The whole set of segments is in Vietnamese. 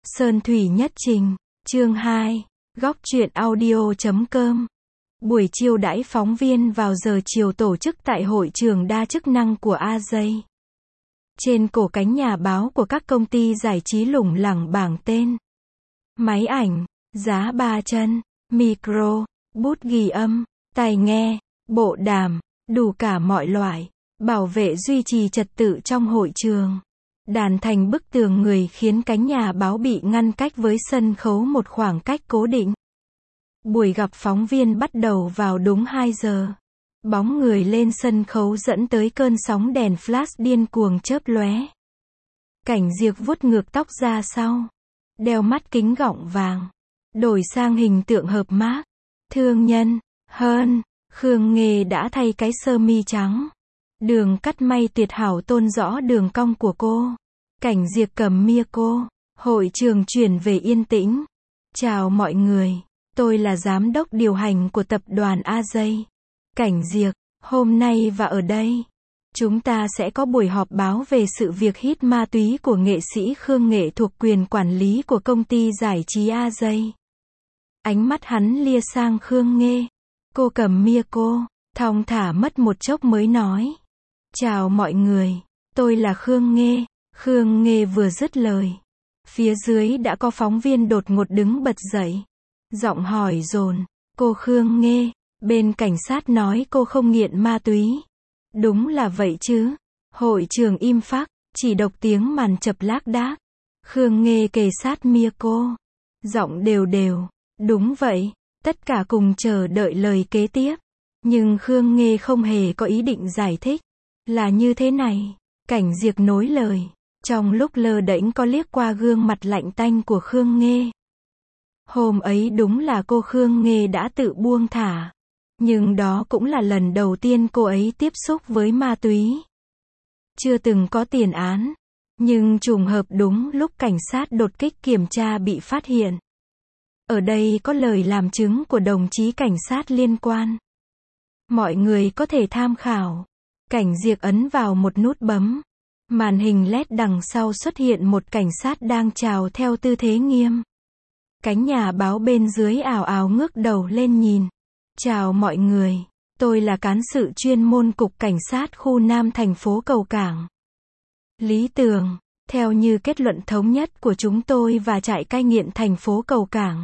Sơn Thủy Nhất Trình, chương 2, góc truyện audio.com. Buổi chiêu đãi phóng viên vào giờ chiều tổ chức tại hội trường đa chức năng của AJ. Trên cổ cánh nhà báo của các công ty giải trí lủng lẳng bảng tên, máy ảnh, giá 3 chân, micro, bút ghi âm, tai nghe, bộ đàm, đủ cả mọi loại, bảo vệ duy trì trật tự trong hội trường. Đàn thành bức tường người khiến cánh nhà báo bị ngăn cách với sân khấu một khoảng cách cố định. Buổi gặp phóng viên bắt đầu vào đúng 2 giờ. Bóng người lên sân khấu dẫn tới cơn sóng đèn flash điên cuồng chớp lóe. Cảnh Diệc vuốt ngược tóc ra sau, đeo mắt kính gọng vàng, đổi sang hình tượng hợp mác, thương nhân, hơn. Khương Nghê đã thay cái sơ mi trắng. Đường cắt may tuyệt hảo tôn rõ đường cong của cô. Cảnh Diệc cầm micro, hội trường chuyển về yên tĩnh. Chào mọi người, tôi là giám đốc điều hành của tập đoàn AJ. Cảnh Diệc, hôm nay và ở đây, chúng ta sẽ có buổi họp báo về sự việc hít ma túy của nghệ sĩ Khương Nghệ thuộc quyền quản lý của công ty giải trí AJ. Ánh mắt hắn lia sang Khương Nghê. Cô cầm micro, thong thả mất một chốc mới nói. Chào mọi người, tôi là Khương Nghê. Khương Nghê vừa dứt lời, phía dưới đã có phóng viên đột ngột đứng bật dậy. Giọng hỏi dồn, cô Khương Nghê, bên cảnh sát nói cô không nghiện ma túy. Đúng là vậy chứ? Hội trường im phắc, chỉ độc tiếng màn chập lác đác. Khương Nghê kề sát micro, giọng đều đều, đúng vậy. Tất cả cùng chờ đợi lời kế tiếp. Nhưng Khương Nghê không hề có ý định giải thích. Là như thế này, Cảnh Diệc nối lời. Trong lúc lơ đễnh có liếc qua gương mặt lạnh tanh của Khương Nghê. Hôm ấy đúng là cô Khương Nghê đã tự buông thả. Nhưng đó cũng là lần đầu tiên cô ấy tiếp xúc với ma túy. Chưa từng có tiền án. Nhưng trùng hợp đúng lúc cảnh sát đột kích kiểm tra bị phát hiện. Ở đây có lời làm chứng của đồng chí cảnh sát liên quan. Mọi người có thể tham khảo. Cảnh Diệc ấn vào một nút bấm. Màn hình LED đằng sau xuất hiện một cảnh sát đang chào theo tư thế nghiêm. Cánh nhà báo bên dưới ào ào ngước đầu lên nhìn. Chào mọi người, tôi là cán sự chuyên môn cục cảnh sát khu Nam thành phố Cầu Cảng. Lý Tường, theo như kết luận thống nhất của chúng tôi và trại cai nghiện thành phố Cầu Cảng.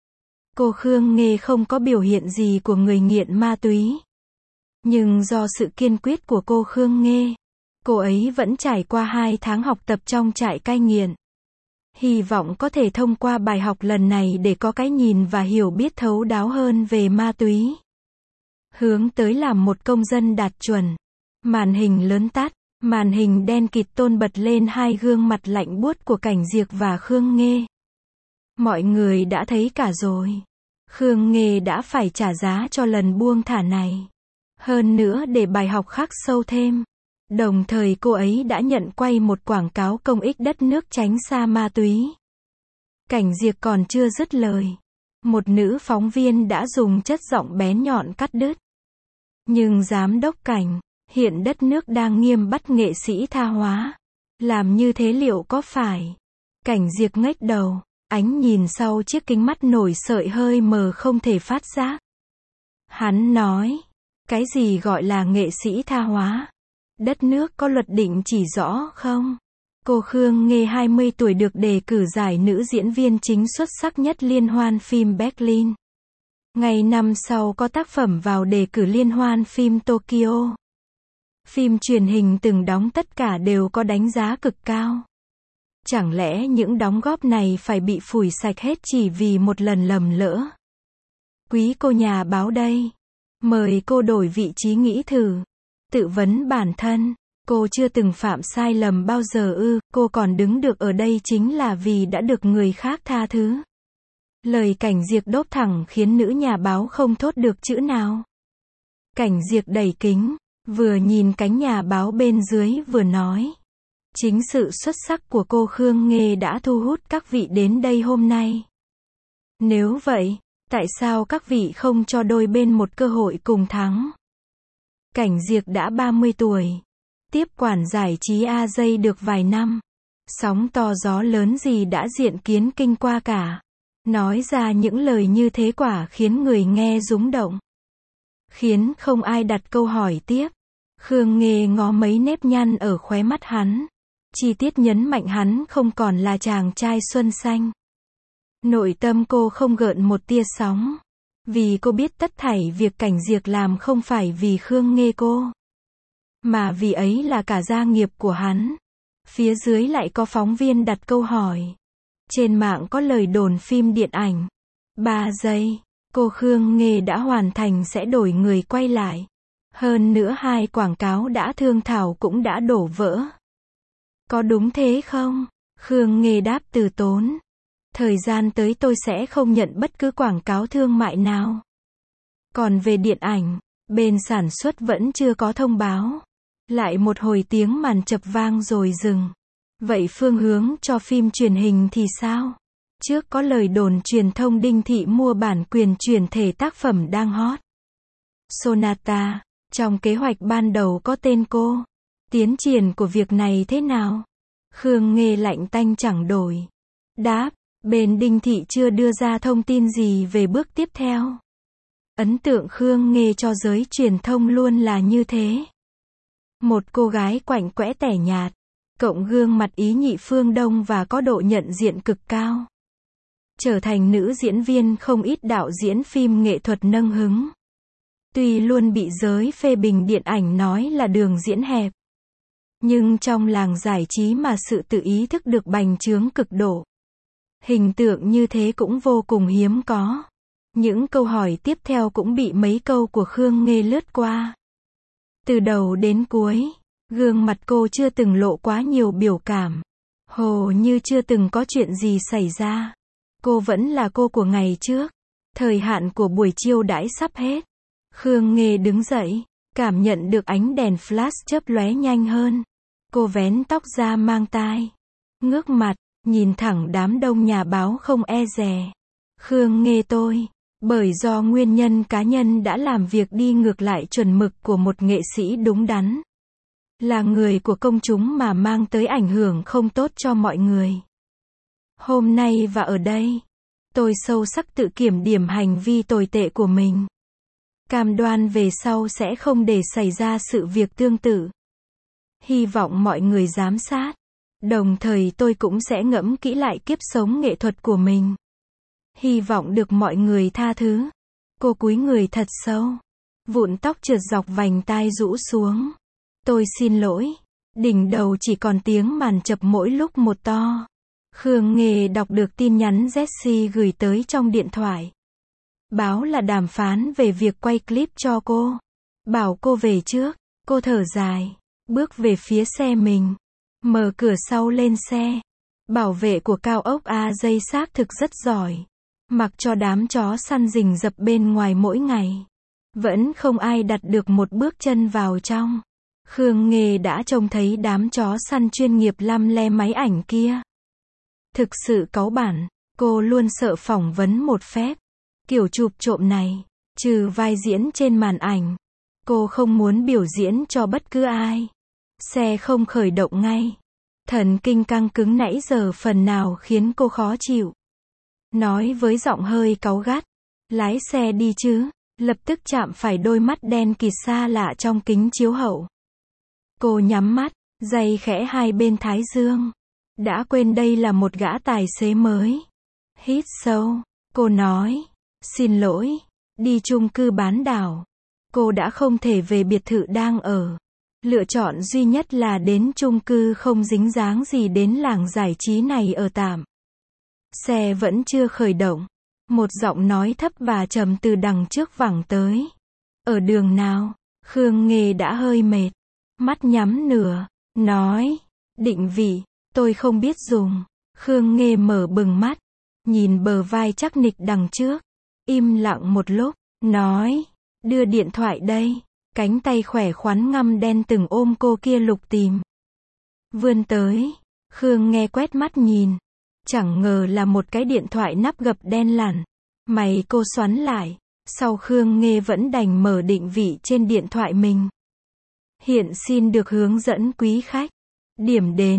Cô Khương Nghê không có biểu hiện gì của người nghiện ma túy. Nhưng do sự kiên quyết của cô Khương Nghê, cô ấy vẫn trải qua 2 tháng học tập trong trại cai nghiện. Hy vọng có thể thông qua bài học lần này để có cái nhìn và hiểu biết thấu đáo hơn về ma túy. Hướng tới làm một công dân đạt chuẩn. Màn hình lớn tắt, màn hình đen kịt tôn bật lên 2 gương mặt lạnh buốt của Cảnh Diệc và Khương Nghê. Mọi người đã thấy cả rồi. Khương Nghê đã phải trả giá cho lần buông thả này. Hơn nữa để bài học khắc sâu thêm. Đồng thời cô ấy đã nhận quay một quảng cáo công ích đất nước tránh xa ma túy. Cảnh Diệc còn chưa dứt lời. Một nữ phóng viên đã dùng chất giọng bén nhọn cắt đứt. Nhưng giám đốc Cảnh, hiện đất nước đang nghiêm bắt nghệ sĩ tha hóa. Làm như thế liệu có phải? Cảnh Diệc ngếch đầu, ánh nhìn sau chiếc kính mắt nổi sợi hơi mờ không thể phát giác. Hắn nói, cái gì gọi là nghệ sĩ tha hóa? Đất nước có luật định chỉ rõ không? Cô Khương Nghê 20 tuổi được đề cử giải nữ diễn viên chính xuất sắc nhất liên hoan phim Berlin. Ngày năm sau có tác phẩm vào đề cử liên hoan phim Tokyo. Phim truyền hình từng đóng tất cả đều có đánh giá cực cao. Chẳng lẽ những đóng góp này phải bị phủi sạch hết chỉ vì một lần lầm lỡ? Quý cô nhà báo đây. Mời cô đổi vị trí nghĩ thử. Tự vấn bản thân, cô chưa từng phạm sai lầm bao giờ ư? Cô còn đứng được ở đây chính là vì đã được người khác tha thứ. Lời Cảnh Diệc đốt thẳng khiến nữ nhà báo không thốt được chữ nào. Cảnh Diệc đẩy kính, vừa nhìn cánh nhà báo bên dưới vừa nói. Chính sự xuất sắc của cô Khương Nghê đã thu hút các vị đến đây hôm nay. Nếu vậy, tại sao các vị không cho đôi bên một cơ hội cùng thắng? Cảnh Diệc đã 30 tuổi. Tiếp quản giải trí AJ được vài năm. Sóng to gió lớn gì đã diện kiến kinh qua cả. Nói ra những lời như thế quả khiến người nghe rúng động. Khiến không ai đặt câu hỏi tiếp. Khương Nghê ngó mấy nếp nhăn ở khóe mắt hắn. Chi tiết nhấn mạnh hắn không còn là chàng trai xuân xanh. Nội tâm cô không gợn một tia sóng. Vì cô biết tất thảy việc Cảnh Diệc làm không phải vì Khương Nghê cô. Mà vì ấy là cả gia nghiệp của hắn. Phía dưới lại có phóng viên đặt câu hỏi. Trên mạng có lời đồn phim điện ảnh. 3 giây, cô Khương Nghê đã hoàn thành sẽ đổi người quay lại. Hơn nữa 2 quảng cáo đã thương thảo cũng đã đổ vỡ. Có đúng thế không? Khương Nghê đáp từ tốn. Thời gian tới tôi sẽ không nhận bất cứ quảng cáo thương mại nào. Còn về điện ảnh, bên sản xuất vẫn chưa có thông báo. Lại một hồi tiếng màn chập vang rồi dừng. Vậy phương hướng cho phim truyền hình thì sao? Trước có lời đồn truyền thông Đinh Thị mua bản quyền chuyển thể tác phẩm đang hot. Sonata, trong kế hoạch ban đầu có tên cô. Tiến triển của việc này thế nào? Khương Nghê lạnh tanh chẳng đổi. Đáp, bên Đinh Thị chưa đưa ra thông tin gì về bước tiếp theo. Ấn tượng Khương Nghê cho giới truyền thông luôn là như thế. Một cô gái quạnh quẽ tẻ nhạt, cộng gương mặt ý nhị phương Đông và có độ nhận diện cực cao. Trở thành nữ diễn viên không ít đạo diễn phim nghệ thuật nâng hứng. Tuy luôn bị giới phê bình điện ảnh nói là đường diễn hẹp. Nhưng trong làng giải trí mà sự tự ý thức được bành trướng cực độ. Hình tượng như thế cũng vô cùng hiếm có. Những câu hỏi tiếp theo cũng bị mấy câu của Khương Nghê lướt qua. Từ đầu đến cuối, gương mặt cô chưa từng lộ quá nhiều biểu cảm. Hồ như chưa từng có chuyện gì xảy ra. Cô vẫn là cô của ngày trước. Thời hạn của buổi chiêu đãi sắp hết. Khương Nghê đứng dậy, cảm nhận được ánh đèn flash chớp lóe nhanh hơn. Cô vén tóc ra mang tai. Ngước mặt, nhìn thẳng đám đông nhà báo không e dè. Khương Nghê tôi, bởi do nguyên nhân cá nhân đã làm việc đi ngược lại chuẩn mực của một nghệ sĩ đúng đắn. Là người của công chúng mà mang tới ảnh hưởng không tốt cho mọi người. Hôm nay và ở đây, tôi sâu sắc tự kiểm điểm hành vi tồi tệ của mình. Cam đoan về sau sẽ không để xảy ra sự việc tương tự. Hy vọng mọi người giám sát. Đồng thời tôi cũng sẽ ngẫm kỹ lại kiếp sống nghệ thuật của mình. Hy vọng được mọi người tha thứ. Cô cúi người thật sâu. Vụn tóc trượt dọc vành tai rũ xuống. Tôi xin lỗi. Đỉnh đầu chỉ còn tiếng màn chập mỗi lúc một to. Khương Nghê đọc được tin nhắn Jessie gửi tới trong điện thoại. Báo là đàm phán về việc quay clip cho cô. Bảo cô về trước. Cô thở dài. Bước về phía xe mình. Mở cửa sau lên xe. Bảo vệ của cao ốc AJ xác thực rất giỏi. Mặc cho đám chó săn rình rập bên ngoài mỗi ngày. Vẫn không ai đặt được một bước chân vào trong. Khương Nghê đã trông thấy đám chó săn chuyên nghiệp lăm le máy ảnh kia. Thực sự cáu bản. Cô luôn sợ phỏng vấn một phép. Kiểu chụp trộm này. Trừ vai diễn trên màn ảnh. Cô không muốn biểu diễn cho bất cứ ai. Xe không khởi động ngay. Thần kinh căng cứng nãy giờ phần nào khiến cô khó chịu. Nói với giọng hơi cáu gắt. Lái xe đi chứ. Lập tức chạm phải đôi mắt đen kịt xa lạ trong kính chiếu hậu. Cô nhắm mắt, giày khẽ hai bên thái dương. Đã quên đây là một gã tài xế mới. Hít sâu. Cô nói. Xin lỗi. Đi chung cư bán đảo. Cô đã không thể về biệt thự đang ở. Lựa chọn duy nhất là đến chung cư không dính dáng gì đến làng giải trí này ở tạm. Xe vẫn chưa khởi động. Một giọng nói thấp và trầm từ đằng trước vẳng tới. Ở đường nào? Khương Nghê đã hơi mệt. Mắt nhắm nửa. Nói. Định vị. Tôi không biết dùng. Khương Nghê mở bừng mắt. Nhìn bờ vai chắc nịch đằng trước. Im lặng một lúc. Nói. Đưa điện thoại đây. Cánh tay khỏe khoắn ngăm đen từng ôm cô kia lục tìm. Vươn tới. Khương Nghê quét mắt nhìn. Chẳng ngờ là một cái điện thoại nắp gập đen lẳn. Mày cô xoắn lại. Sau Khương Nghê vẫn đành mở định vị trên điện thoại mình. Hiện xin được hướng dẫn quý khách. Điểm đến.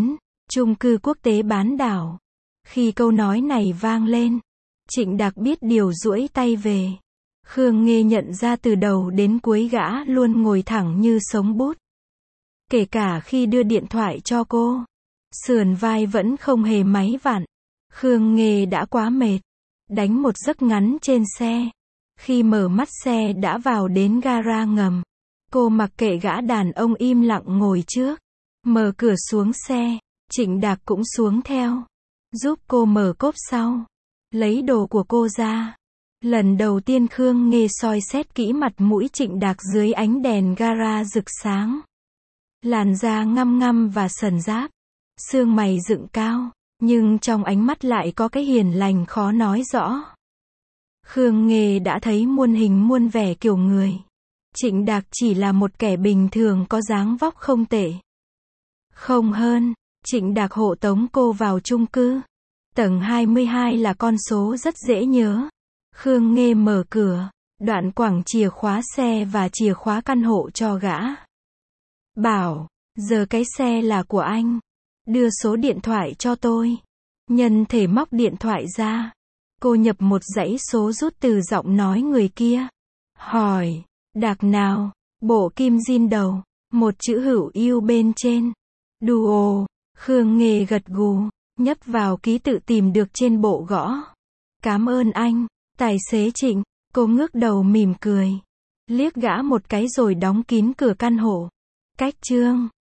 Chung cư quốc tế bán đảo. Khi câu nói này vang lên, Trịnh Đạc biết điều duỗi tay về. Khương Nghê nhận ra từ đầu đến cuối gã luôn ngồi thẳng như sống bút. Kể cả khi đưa điện thoại cho cô, sườn vai vẫn không hề máy vặn. Khương Nghê đã quá mệt. Đánh một giấc ngắn trên xe. Khi mở mắt xe đã vào đến gara ngầm. Cô mặc kệ gã đàn ông im lặng ngồi trước. Mở cửa xuống xe, Trịnh Đạc cũng xuống theo. Giúp cô mở cốp sau. Lấy đồ của cô ra. Lần đầu tiên Khương Nghê soi xét kỹ mặt mũi Trịnh Đạc dưới ánh đèn gara rực sáng. Làn da ngăm ngăm và sần giáp. Xương mày dựng cao. Nhưng trong ánh mắt lại có cái hiền lành khó nói rõ. Khương Nghê đã thấy muôn hình muôn vẻ kiểu người. Trịnh Đạc chỉ là một kẻ bình thường có dáng vóc không tệ. Không hơn, Trịnh Đạc hộ tống cô vào chung cư. Tầng 22 là con số rất dễ nhớ. Khương Nghê mở cửa, đoạn quẳng chìa khóa xe và chìa khóa căn hộ cho gã. Bảo, giờ cái xe là của anh. Đưa số điện thoại cho tôi. Nhân thể móc điện thoại ra. Cô nhập một dãy số rút từ giọng nói người kia. Hỏi, Đạc nào? Bộ kim zin đầu. Một chữ hữu yêu bên trên. Duo. Khương Nghê gật gù, nhấp vào ký tự tìm được trên bộ gõ. Cảm ơn anh, tài xế Trịnh. Cô ngước đầu mỉm cười. Liếc gã một cái rồi đóng kín cửa căn hộ. Cách chương